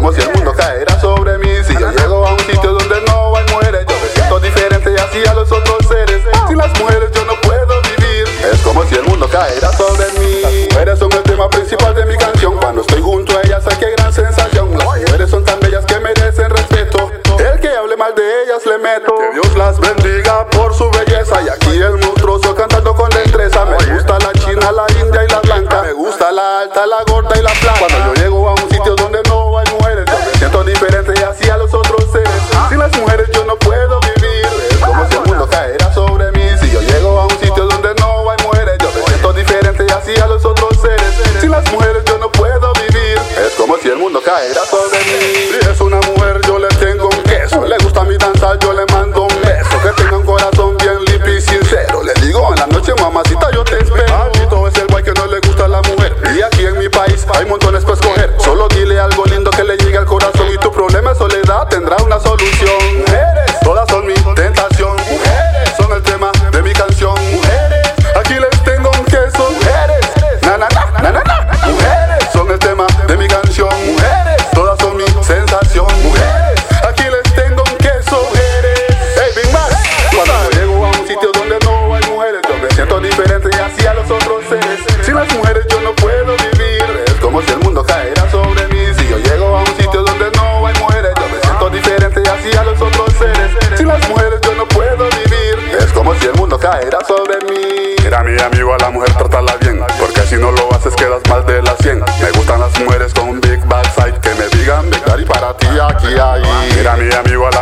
como si el mundo caerá sobre mí. Si yo llego a un sitio donde no hay mujeres, yo me siento diferente y así a los otros seres. Sin las mujeres yo no puedo vivir. Es como si el mundo caerá sobre mí. Las mujeres son el tema principal de mi canción. Cuando estoy junto a ellas, ay, qué gran sensación. Las mujeres son tan bellas que merecen respeto. El que hable mal de ellas le meto. Que Dios las bendiga por su belleza. Y aquí el monstruoso cantando con destreza. Me gusta la china, la india y la blanca. Me gusta la alta, la gorda y la flaca. Cuando yo llego a un sitio donde no hay mujeres, yo me siento diferente y así a los otros seres. Sin las mujeres yo no puedo vivir. Es como si el mundo caerá sobre mí. Si yo llego a un sitio donde no hay mujeres, yo me siento diferente y así a los otros seres. Sin las mujeres yo no puedo vivir. Es como si el mundo caerá sobre mí. Si es una mujer yo le tengo un queso. Le gusta mi danzar, yo le mando un beso. Que tenga un corazón bien limpio y sincero. Le digo en la noche, mamacita, yo te espero. Maldito es el guay que no le gusta a la mujer. Y aquí en mi país hay montones para escoger. Solo dile algo lindo que le llegue al corazón. Y tu problema es soledad, tendrá una solución. Mujeres, todas son mi tentación. Mujeres, son el tema de mi canción. Mujeres, aquí les tengo un queso. Mujeres, na na na na na na. Mujeres, son el tema de mi canción. Mujeres, todas son mi sensación. Mujeres, aquí les tengo un queso. Mujeres, hey Big Mac. Cuando yo llego a un sitio donde no hay mujeres, yo me siento diferente y así a los otros seres. Sin las mujeres yo no puedo vivir. Es como si el mundo caerá sobre mí. Si yo llego a un sitio donde no hay mujeres, yo me siento diferente y así a los otros seres. Sin las mujeres yo no puedo vivir. Es como si el mundo caerá sobre mí. Mira mi amigo, a la mujer trátala bien, porque si no lo haces quedas mal de las 100. Me gustan las mujeres con un big backside, que me digan Big Daddy para ti aquí ahí. Mira mi amigo, a la